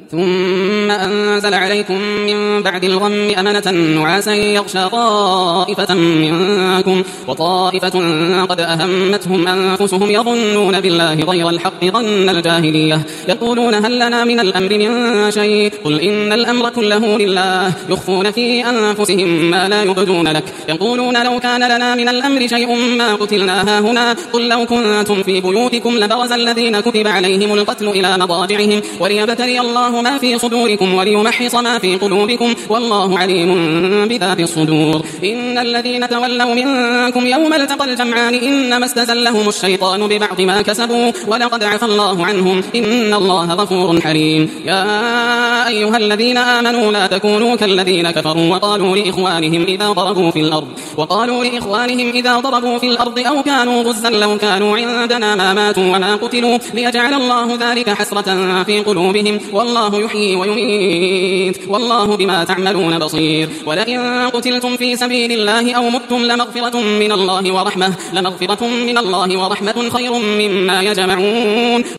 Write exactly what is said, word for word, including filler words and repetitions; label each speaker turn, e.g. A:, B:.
A: ثم أنزل عليكم من بعد الغم أمنة نعاسا يغشى طائفة منكم وطائفة قد أهمتهم أنفسهم يظنون بالله غير الحق ظن الجاهلية يقولون هل لنا من الأمر من شيء قل إن الأمر كله لله يخفون في أنفسهم ما لا يبدون لك يقولون لو كان لنا من الأمر شيء ما قتلنا هاهنا قل لو كنتم في بيوتكم لبرز الذين كتب عليهم القتل إلى مضاجعهم وليبتلي الله ما في صدوركم وليمحص ما في قلوبكم والله عليم بذات الصدور إن الذين تولوا منكم يوم التقى الجمعان إنما استزلهم الشيطان ببعض ما كسبوا ولقد عفى الله عنهم إن الله غفور حليم يا أيها الذين آمنوا لا تكونوا كالذين كفروا وقالوا لإخوانهم إذا ضربوا في الأرض وقالوا لإخوانهم إذا ضربوا في الأرض أو كانوا غزا لو كانوا عندنا ما ماتوا وما قتلوا ليجعل الله ذلك حسرة في قلوبهم والله يحيي ويميت والله بما تعملون بصير ولئن قتلتم في سبيل الله أو متم لمغفرة من الله ورحمة لمغفرة من الله ورحمة خير مما يجمعون